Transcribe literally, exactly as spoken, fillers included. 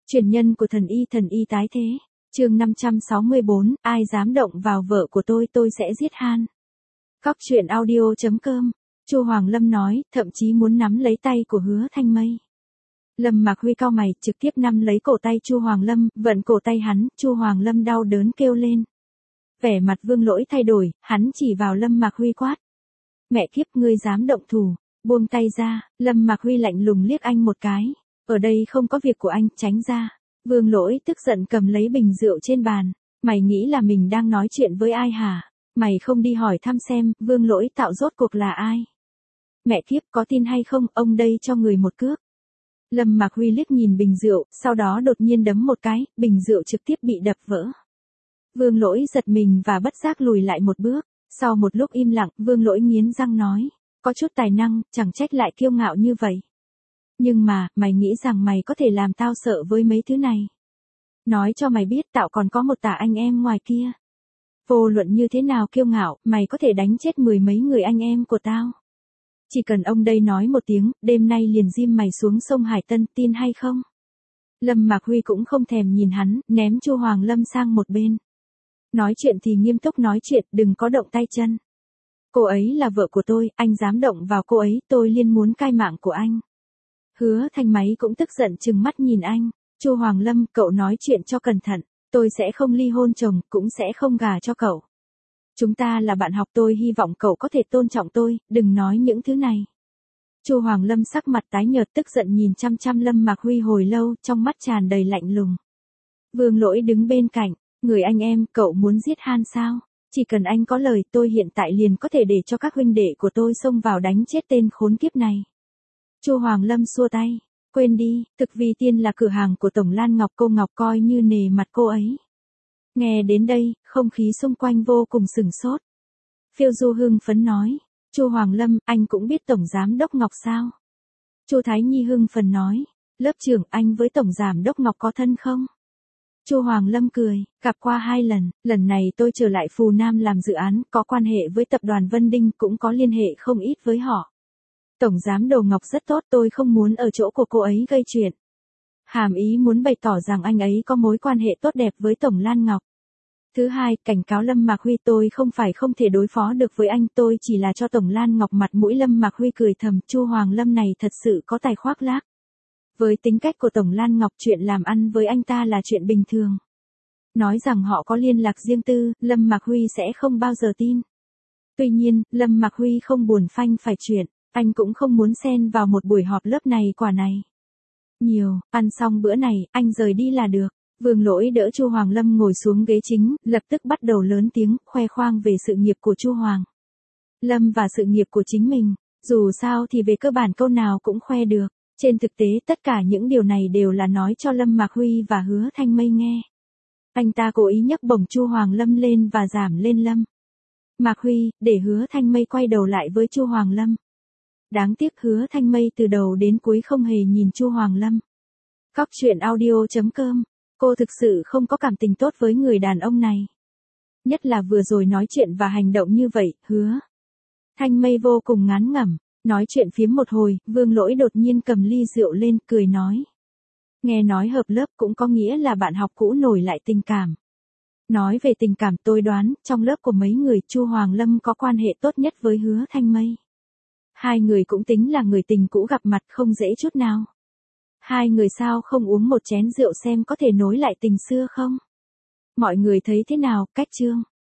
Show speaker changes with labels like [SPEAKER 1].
[SPEAKER 1] Truyền nhân của thần y thần y tái thế. Chương năm trăm sáu mươi bốn, ai dám động vào vợ của tôi tôi sẽ giết han. Góc truyện audio chấm com. Chu Hoàng Lâm nói, thậm chí muốn nắm lấy tay của Hứa Thanh Mây. Lâm Mạc Huy cau mày, trực tiếp nắm lấy cổ tay Chu Hoàng Lâm, vận cổ tay hắn, Chu Hoàng Lâm đau đớn kêu lên. Vẻ mặt Vương Lỗi thay đổi, hắn chỉ vào Lâm Mạc Huy quát. Mẹ kiếp, ngươi dám động thủ, buông tay ra. Lâm Mạc Huy lạnh lùng liếc anh một cái. Ở đây không có việc của anh, tránh ra. Vương Lỗi tức giận cầm lấy bình rượu trên bàn. Mày nghĩ là mình đang nói chuyện với ai hả? Mày không đi hỏi thăm xem, Vương Lỗi tạo rốt cuộc là ai? Mẹ kiếp, có tin hay không, ông đây cho người một cước. Lâm Mạc Huy liếc nhìn bình rượu, sau đó đột nhiên đấm một cái, bình rượu trực tiếp bị đập vỡ. Vương Lỗi giật mình và bất giác lùi lại một bước. Sau một lúc im lặng, Vương Lỗi nghiến răng nói, có chút tài năng, chẳng trách lại kiêu ngạo như vậy. Nhưng mà, mày nghĩ rằng mày có thể làm tao sợ với mấy thứ này. Nói cho mày biết tao còn có một tả anh em ngoài kia. Vô luận như thế nào kiêu ngạo, mày có thể đánh chết mười mấy người anh em của tao. Chỉ cần ông đây nói một tiếng, đêm nay liền dim mày xuống sông Hải Tân, tin hay không? Lâm Mạc Huy cũng không thèm nhìn hắn, ném Chu Hoàng Lâm sang một bên. Nói chuyện thì nghiêm túc nói chuyện, đừng có động tay chân. Cô ấy là vợ của tôi, anh dám động vào cô ấy, tôi liên muốn cai mạng của anh. Hứa Thanh Máy cũng tức giận trừng mắt nhìn anh. Chu Hoàng Lâm, cậu nói chuyện cho cẩn thận, tôi sẽ không ly hôn chồng, cũng sẽ không gả cho cậu. Chúng ta là bạn học, tôi hy vọng cậu có thể tôn trọng tôi, đừng nói những thứ này. Chu Hoàng Lâm sắc mặt tái nhợt tức giận nhìn chăm chăm Lâm Mạc Huy hồi lâu, trong mắt tràn đầy lạnh lùng. Vương Lỗi đứng bên cạnh, người anh em, cậu muốn giết han sao? Chỉ cần anh có lời, tôi hiện tại liền có thể để cho các huynh đệ của tôi xông vào đánh chết tên khốn kiếp này. Chu Hoàng Lâm xua tay, quên đi, Thực Vi Tiên là cửa hàng của Tổng Lan Ngọc, cô Ngọc coi như nề mặt cô ấy. Nghe đến đây, không khí xung quanh vô cùng sửng sốt. Phiêu Du hưng phấn nói, Chu Hoàng Lâm, anh cũng biết Tổng Giám Đốc Ngọc sao? Chu Thái Nhi hưng phấn nói, lớp trưởng, anh với Tổng Giám Đốc Ngọc có thân không? Chu Hoàng Lâm cười, gặp qua hai lần, lần này tôi trở lại Phù Nam làm dự án, có quan hệ với tập đoàn Vân Đinh, cũng có liên hệ không ít với họ. Tổng Giám Đốc Ngọc rất tốt, tôi không muốn ở chỗ của cô ấy gây chuyện. Hàm ý muốn bày tỏ rằng anh ấy có mối quan hệ tốt đẹp với Tổng Lan Ngọc. Thứ hai, cảnh cáo Lâm Mạc Huy, tôi không phải không thể đối phó được với anh, tôi chỉ là cho Tổng Lan Ngọc mặt mũi. Lâm Mạc Huy cười thầm, Chu Hoàng Lâm này thật sự có tài khoác lác. Với tính cách của Tổng Lan Ngọc, chuyện làm ăn với anh ta là chuyện bình thường. Nói rằng họ có liên lạc riêng tư, Lâm Mạc Huy sẽ không bao giờ tin. Tuy nhiên, Lâm Mạc Huy không buồn phanh phải chuyện, anh cũng không muốn xen vào một buổi họp lớp này quả này. Nhiều, ăn xong bữa này, anh rời đi là được. Vương Lỗi đỡ Chu Hoàng Lâm ngồi xuống ghế chính, lập tức bắt đầu lớn tiếng, khoe khoang về sự nghiệp của Chu Hoàng Lâm và sự nghiệp của chính mình. Dù sao thì về cơ bản câu nào cũng khoe được. Trên thực tế tất cả những điều này đều là nói cho Lâm Mạc Huy và Hứa Thanh Mây nghe. Anh ta cố ý nhấc bổng Chu Hoàng Lâm lên và giảm lên Lâm Mạc Huy, để Hứa Thanh Mây quay đầu lại với Chu Hoàng Lâm. Đáng tiếc Hứa Thanh Mây từ đầu đến cuối không hề nhìn Chu Hoàng Lâm. Góc truyện audio chấm com. Cô thực sự không có cảm tình tốt với người đàn ông này. Nhất là vừa rồi nói chuyện và hành động như vậy, Hứa Thanh Mây vô cùng ngán ngẩm. Nói chuyện phiếm một hồi, Vương Lỗi đột nhiên cầm ly rượu lên, cười nói. Nghe nói hợp lớp cũng có nghĩa là bạn học cũ nổi lại tình cảm. Nói về tình cảm, tôi đoán, trong lớp của mấy người, Chu Hoàng Lâm có quan hệ tốt nhất với Hứa Thanh Mây. Hai người cũng tính là người tình cũ gặp mặt, không dễ chút nào. Hai người sao không uống một chén rượu xem có thể nối lại tình xưa không? Mọi người thấy thế nào, cách chương?